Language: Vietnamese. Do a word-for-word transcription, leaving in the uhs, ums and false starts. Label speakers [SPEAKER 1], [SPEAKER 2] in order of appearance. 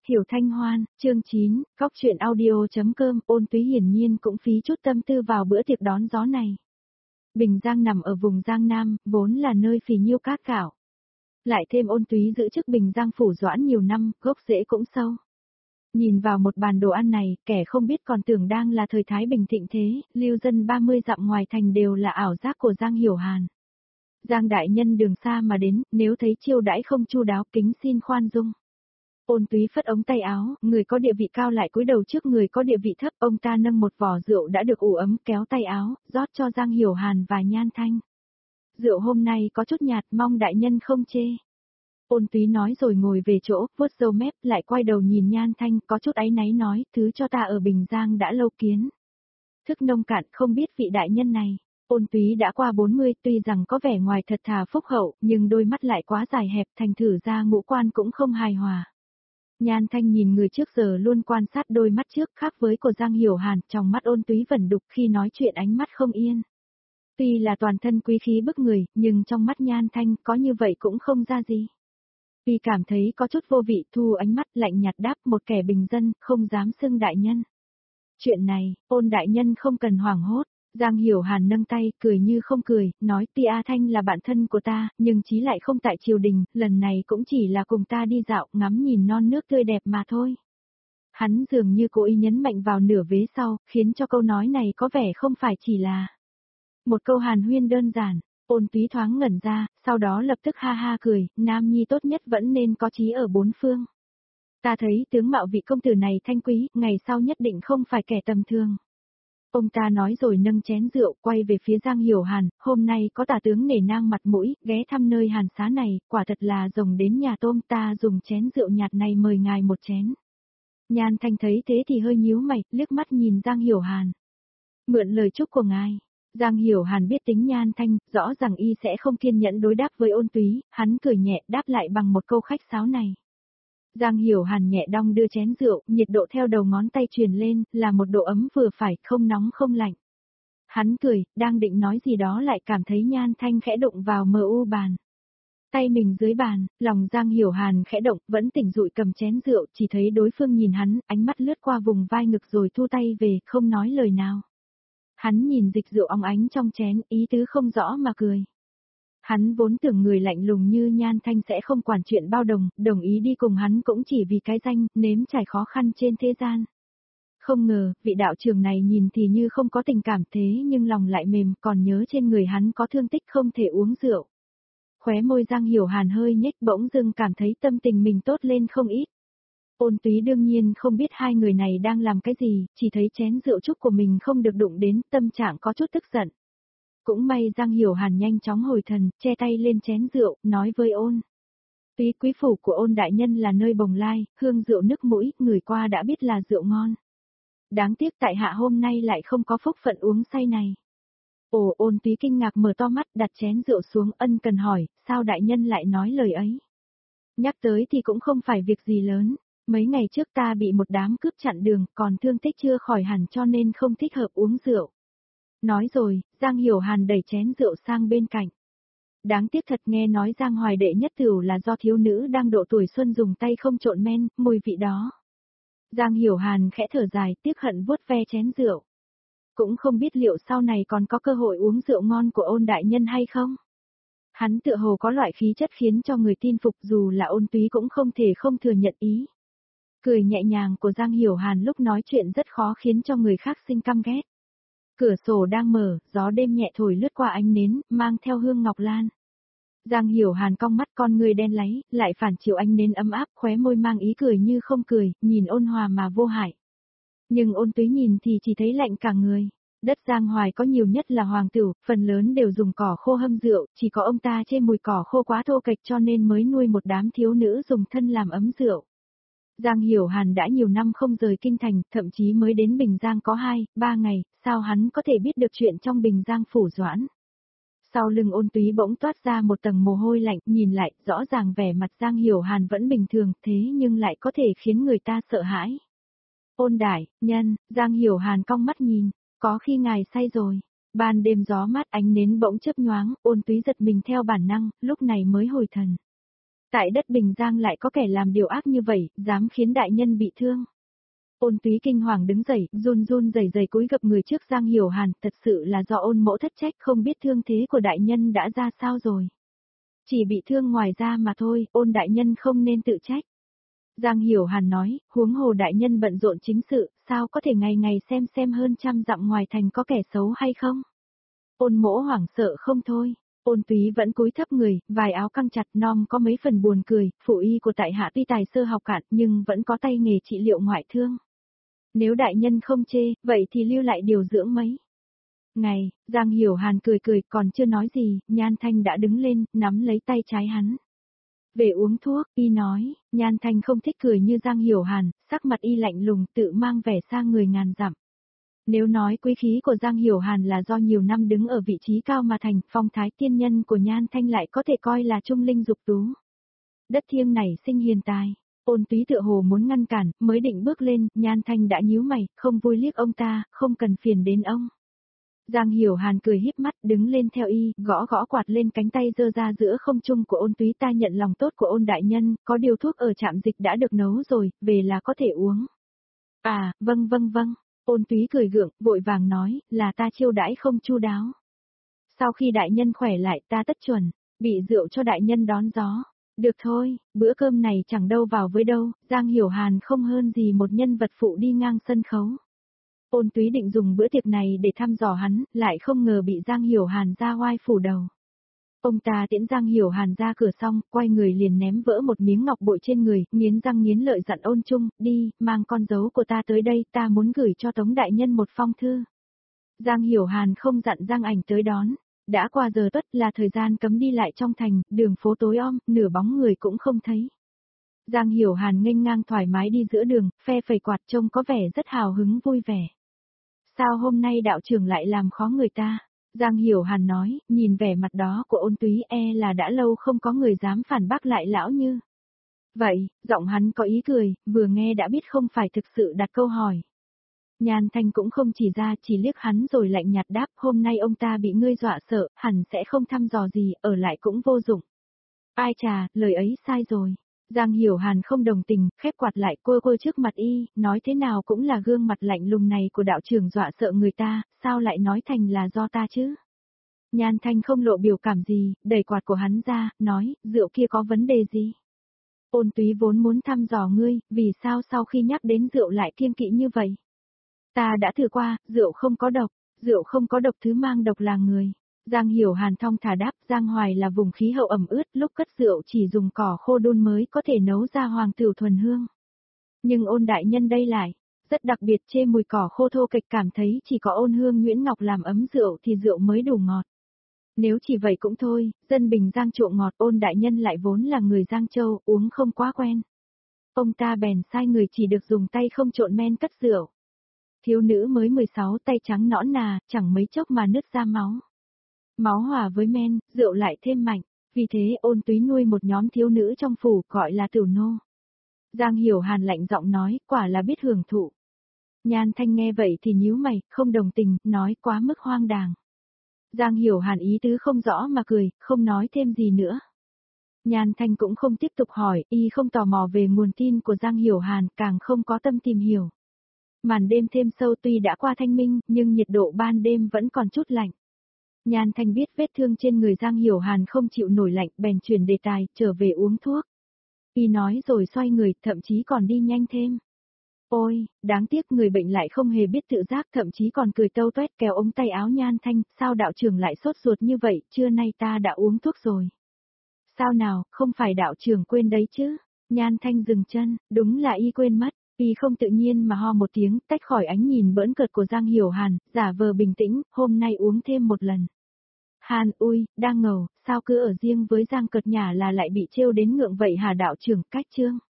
[SPEAKER 1] Hiểu Thanh Hoan, chương chín, Cóc truyện audio.com. Ôn Túy hiển nhiên cũng phí chút tâm tư vào bữa tiệc đón gió này. Bình Giang nằm ở vùng Giang Nam, vốn là nơi phì nhiêu cát cảo. Lại thêm Ôn Túy giữ chức Bình Giang phủ doãn nhiều năm, gốc rễ cũng sâu. Nhìn vào một bàn đồ ăn này, kẻ không biết còn tưởng đang là thời Thái Bình thịnh thế, lưu dân ba mươi dặm ngoài thành đều là ảo giác của Giang Hiểu Hàn. Giang đại nhân đường xa mà đến, nếu thấy chiêu đãi không chu đáo kính xin khoan dung. Ôn Túy phất ống tay áo, người có địa vị cao lại cúi đầu trước người có địa vị thấp, ông ta nâng một vò rượu đã được ủ ấm kéo tay áo, rót cho Giang Hiểu Hàn và Nhan Thanh. Rượu hôm nay có chút nhạt, mong đại nhân không chê. Ôn Túy nói rồi ngồi về chỗ, vuốt râu mép, lại quay đầu nhìn Nhan Thanh, có chút áy náy nói, thứ cho ta ở Bình Giang đã lâu kiến. Thức nông cạn, không biết vị đại nhân này. Ôn Túy đã qua bốn mươi, tuy rằng có vẻ ngoài thật thà phúc hậu, nhưng đôi mắt lại quá dài hẹp, thành thử ra ngũ quan cũng không hài hòa. Nhan Thanh nhìn người trước giờ luôn quan sát đôi mắt trước, khác với của Giang Hiểu Hàn, trong mắt Ôn Túy vẩn đục, khi nói chuyện ánh mắt không yên. Tuy là toàn thân quý khí bức người, nhưng trong mắt Nhan Thanh có như vậy cũng không ra gì. Vì cảm thấy có chút vô vị, thu ánh mắt lạnh nhạt đáp, một kẻ bình dân, không dám xưng đại nhân. Chuyện này, Ôn đại nhân không cần hoảng hốt. Giang Hiểu Hàn nâng tay, cười như không cười, nói Ti A Thanh là bạn thân của ta, nhưng chí lại không tại triều đình, lần này cũng chỉ là cùng ta đi dạo, ngắm nhìn non nước tươi đẹp mà thôi. Hắn dường như cố ý nhấn mạnh vào nửa vế sau, khiến cho câu nói này có vẻ không phải chỉ là một câu hàn huyên đơn giản. Ôn Túy thoáng ngẩn ra, sau đó lập tức ha ha cười, nam nhi tốt nhất vẫn nên có chí ở bốn phương. Ta thấy tướng mạo vị công tử này thanh quý, ngày sau nhất định không phải kẻ tầm thường. Ông ta nói rồi nâng chén rượu, quay về phía Giang Hiểu Hàn, hôm nay có tả tướng nể nang mặt mũi, ghé thăm nơi hàn xá này, quả thật là rồng đến nhà tôm, ta dùng chén rượu nhạt này mời ngài một chén. Nhan Thanh thấy thế thì hơi nhíu mày, liếc mắt nhìn Giang Hiểu Hàn. Mượn lời chúc của ngài. Giang Hiểu Hàn biết tính Nhan Thanh, rõ ràng y sẽ không kiên nhẫn đối đáp với Ôn Túy, hắn cười nhẹ đáp lại bằng một câu khách sáo này. Giang Hiểu Hàn nhẹ đong đưa chén rượu, nhiệt độ theo đầu ngón tay truyền lên, là một độ ấm vừa phải, không nóng không lạnh. Hắn cười, đang định nói gì đó lại cảm thấy Nhan Thanh khẽ đụng vào mờ u bàn. Tay mình dưới bàn, lòng Giang Hiểu Hàn khẽ động, vẫn tỉnh dụi cầm chén rượu, chỉ thấy đối phương nhìn hắn, ánh mắt lướt qua vùng vai ngực rồi thu tay về, không nói lời nào. Hắn nhìn dịch rượu óng ánh trong chén, ý tứ không rõ mà cười. Hắn vốn tưởng người lạnh lùng như Nhan Thanh sẽ không quản chuyện bao đồng, đồng ý đi cùng hắn cũng chỉ vì cái danh, nếm trải khó khăn trên thế gian. Không ngờ, vị đạo trưởng này nhìn thì như không có tình cảm thế nhưng lòng lại mềm, còn nhớ trên người hắn có thương tích không thể uống rượu. Khóe môi Giang Hiểu Hàn hơi nhếch, bỗng dưng cảm thấy tâm tình mình tốt lên không ít. Ôn Túy đương nhiên không biết hai người này đang làm cái gì, chỉ thấy chén rượu trúc của mình không được đụng đến, tâm trạng có chút tức giận. Cũng may Giang Hiểu Hàn nhanh chóng hồi thần, che tay lên chén rượu, nói với Ôn Túy, quý phủ của Ôn đại nhân là nơi bồng lai, hương rượu nức mũi, người qua đã biết là rượu ngon. Đáng tiếc tại hạ hôm nay lại không có phúc phận uống say này. Ồ, Ôn Túy kinh ngạc mở to mắt, đặt chén rượu xuống, ân cần hỏi, sao đại nhân lại nói lời ấy? Nhắc tới thì cũng không phải việc gì lớn, mấy ngày trước ta bị một đám cướp chặn đường, còn thương tích chưa khỏi hẳn cho nên không thích hợp uống rượu. Nói rồi, Giang Hiểu Hàn đẩy chén rượu sang bên cạnh. Đáng tiếc thật, nghe nói Giang Hoài đệ nhất tửu là do thiếu nữ đang độ tuổi xuân dùng tay không trộn men, mùi vị đó. Giang Hiểu Hàn khẽ thở dài, tiếc hận vuốt ve chén rượu. Cũng không biết liệu sau này còn có cơ hội uống rượu ngon của Ôn đại nhân hay không? Hắn tựa hồ có loại khí chất khiến cho người tin phục, dù là Ôn Túy cũng không thể không thừa nhận ý. Cười nhẹ nhàng của Giang Hiểu Hàn lúc nói chuyện rất khó khiến cho người khác sinh căm ghét. Cửa sổ đang mở, gió đêm nhẹ thổi lướt qua ánh nến, mang theo hương ngọc lan. Giang Hiểu Hàn cong mắt, con người đen láy, lại phản chiếu ánh nến ấm áp, khóe môi mang ý cười như không cười, nhìn ôn hòa mà vô hại. Nhưng Ôn Túy nhìn thì chỉ thấy lạnh cả người. Đất Giang Hoài có nhiều nhất là hoàng tửu, phần lớn đều dùng cỏ khô hâm rượu, chỉ có ông ta chê mùi cỏ khô quá thô kệch cho nên mới nuôi một đám thiếu nữ dùng thân làm ấm rượu. Giang Hiểu Hàn đã nhiều năm không rời kinh thành, thậm chí mới đến Bình Giang có hai, ba ngày, sao hắn có thể biết được chuyện trong Bình Giang phủ doãn. Sau lưng Ôn Túy bỗng toát ra một tầng mồ hôi lạnh, nhìn lại, rõ ràng vẻ mặt Giang Hiểu Hàn vẫn bình thường, thế nhưng lại có thể khiến người ta sợ hãi. Ôn đại nhân, Giang Hiểu Hàn cong mắt nhìn, có khi ngài say rồi. Ban đêm gió mát ánh nến bỗng chớp nhoáng, Ôn Túy giật mình theo bản năng, lúc này mới hồi thần. Tại đất Bình Giang lại có kẻ làm điều ác như vậy, dám khiến đại nhân bị thương. Ôn Túy kinh hoàng đứng dậy, run run rẩy rẩy cúi gập người trước Giang Hiểu Hàn, thật sự là do ôn mỗ thất trách, không biết thương thế của đại nhân đã ra sao rồi. Chỉ bị thương ngoài da mà thôi, ôn đại nhân không nên tự trách. Giang Hiểu Hàn nói, huống hồ đại nhân bận rộn chính sự, sao có thể ngày ngày xem xem hơn trăm dặm ngoài thành có kẻ xấu hay không. Ôn mỗ hoảng sợ không thôi. Ôn Túy vẫn cúi thấp người, vài áo căng chặt non có mấy phần buồn cười, phụ y của tại hạ tuy tài sơ học cạn nhưng vẫn có tay nghề trị liệu ngoại thương. Nếu đại nhân không chê, vậy thì lưu lại điều dưỡng mấy ngày. Giang Hiểu Hàn cười cười, còn chưa nói gì, Nhan Thanh đã đứng lên, nắm lấy tay trái hắn. Về uống thuốc, y nói, Nhan Thanh không thích cười như Giang Hiểu Hàn, sắc mặt y lạnh lùng tự mang vẻ sang người ngàn dặm. Nếu nói quý khí của Giang Hiểu Hàn là do nhiều năm đứng ở vị trí cao mà thành, phong thái tiên nhân của Nhan Thanh lại có thể coi là trung linh dục tú. Đất thiêng này sinh hiền tài. Ôn Túy tựa hồ muốn ngăn cản, mới định bước lên, Nhan Thanh đã nhíu mày, không vui liếc ông ta, không cần phiền đến ông. Giang Hiểu Hàn cười híp mắt, đứng lên theo y, gõ gõ quạt lên cánh tay giơ ra giữa không trung của Ôn Túy, ta nhận lòng tốt của Ôn đại nhân, có điều thuốc ở trạm dịch đã được nấu rồi, về là có thể uống. À, vâng vâng vâng. Ôn Túy cười gượng, vội vàng nói, là ta chiêu đãi không chu đáo. Sau khi đại nhân khỏe lại ta tất chuẩn, bị rượu cho đại nhân đón gió. Được thôi, bữa cơm này chẳng đâu vào với đâu, Giang Hiểu Hàn không hơn gì một nhân vật phụ đi ngang sân khấu. Ôn Túy định dùng bữa tiệc này để thăm dò hắn, lại không ngờ bị Giang Hiểu Hàn ra oai phủ đầu. Ông ta tiễn Giang Hiểu Hàn ra cửa xong, quay người liền ném vỡ một miếng ngọc bội trên người, nghiến răng nghiến lợi dặn Ôn Trung, đi, mang con dấu của ta tới đây, ta muốn gửi cho Tống đại nhân một phong thư. Giang Hiểu Hàn không dặn Giang Ảnh tới đón. Đã qua giờ tuất là thời gian cấm đi lại trong thành, đường phố tối om, nửa bóng người cũng không thấy. Giang Hiểu Hàn nghênh ngang thoải mái đi giữa đường, phe phẩy quạt trông có vẻ rất hào hứng vui vẻ. Sao hôm nay đạo trưởng lại làm khó người ta? Giang Hiểu Hàn nói, nhìn vẻ mặt đó của Ôn Túy e là đã lâu không có người dám phản bác lại lão Như. Vậy, giọng hắn có ý cười, vừa nghe đã biết không phải thực sự đặt câu hỏi. Nhan Thanh cũng không chỉ ra, chỉ liếc hắn rồi lạnh nhạt đáp, hôm nay ông ta bị ngươi dọa sợ, hẳn sẽ không thăm dò gì, ở lại cũng vô dụng. Ai chà, lời ấy sai rồi. Giang Hiểu Hàn không đồng tình, khép quạt lại cô cô trước mặt y, nói thế nào cũng là gương mặt lạnh lùng này của đạo trưởng dọa sợ người ta, sao lại nói thành là do ta chứ? Nhan Thanh không lộ biểu cảm gì, đẩy quạt của hắn ra, nói, rượu kia có vấn đề gì? Ôn Túy vốn muốn thăm dò ngươi, vì sao sau khi nhắc đến rượu lại kiêng kỵ như vậy? Ta đã thử qua, rượu không có độc, rượu không có độc, thứ mang độc là người. Giang Hiểu Hàn thong thả đáp, Giang Hoài là vùng khí hậu ẩm ướt, lúc cất rượu chỉ dùng cỏ khô đun mới có thể nấu ra hoàng tửu thuần hương. Nhưng Ôn đại nhân đây lại, rất đặc biệt, chê mùi cỏ khô thô kịch, cảm thấy chỉ có Ôn Hương Nguyễn Ngọc làm ấm rượu thì rượu mới đủ ngọt. Nếu chỉ vậy cũng thôi, dân Bình Giang chuộng ngọt, Ôn đại nhân lại vốn là người Giang Châu, uống không quá quen. Ông ta bèn sai người chỉ được dùng tay không trộn men cất rượu. Thiếu nữ mới mười sáu, tay trắng nõn nà, chẳng mấy chốc mà nứt ra máu. Máu hòa với men, rượu lại thêm mạnh, vì thế Ôn Túy nuôi một nhóm thiếu nữ trong phủ gọi là Tửu Nô. Giang Hiểu Hàn lạnh giọng nói, quả là biết hưởng thụ. Nhan Thanh nghe vậy thì nhíu mày, không đồng tình, nói quá mức hoang đàng. Giang Hiểu Hàn ý tứ không rõ mà cười, không nói thêm gì nữa. Nhan Thanh cũng không tiếp tục hỏi, y không tò mò về nguồn tin của Giang Hiểu Hàn, càng không có tâm tìm hiểu. Màn đêm thêm sâu, tuy đã qua thanh minh, nhưng nhiệt độ ban đêm vẫn còn chút lạnh. Nhan Thanh biết vết thương trên người Giang Hiểu Hàn không chịu nổi lạnh, bèn chuyển đề tài, trở về uống thuốc. Y nói rồi xoay người, thậm chí còn đi nhanh thêm. Ôi, đáng tiếc người bệnh lại không hề biết tự giác, thậm chí còn cười tâu toét kéo ống tay áo Nhan Thanh, sao đạo trưởng lại sốt ruột như vậy, trưa nay ta đã uống thuốc rồi. Sao nào, không phải đạo trưởng quên đấy chứ? Nhan Thanh dừng chân, đúng là y quên mất. Y không tự nhiên mà ho một tiếng, tách khỏi ánh nhìn bỡn cợt của Giang Hiểu Hàn, giả vờ bình tĩnh, hôm nay uống thêm một lần. Hàn ui, đang ngầu, sao cứ ở riêng với Giang cợt nhả là lại bị trêu đến ngượng vậy hả đạo trưởng, cách chương.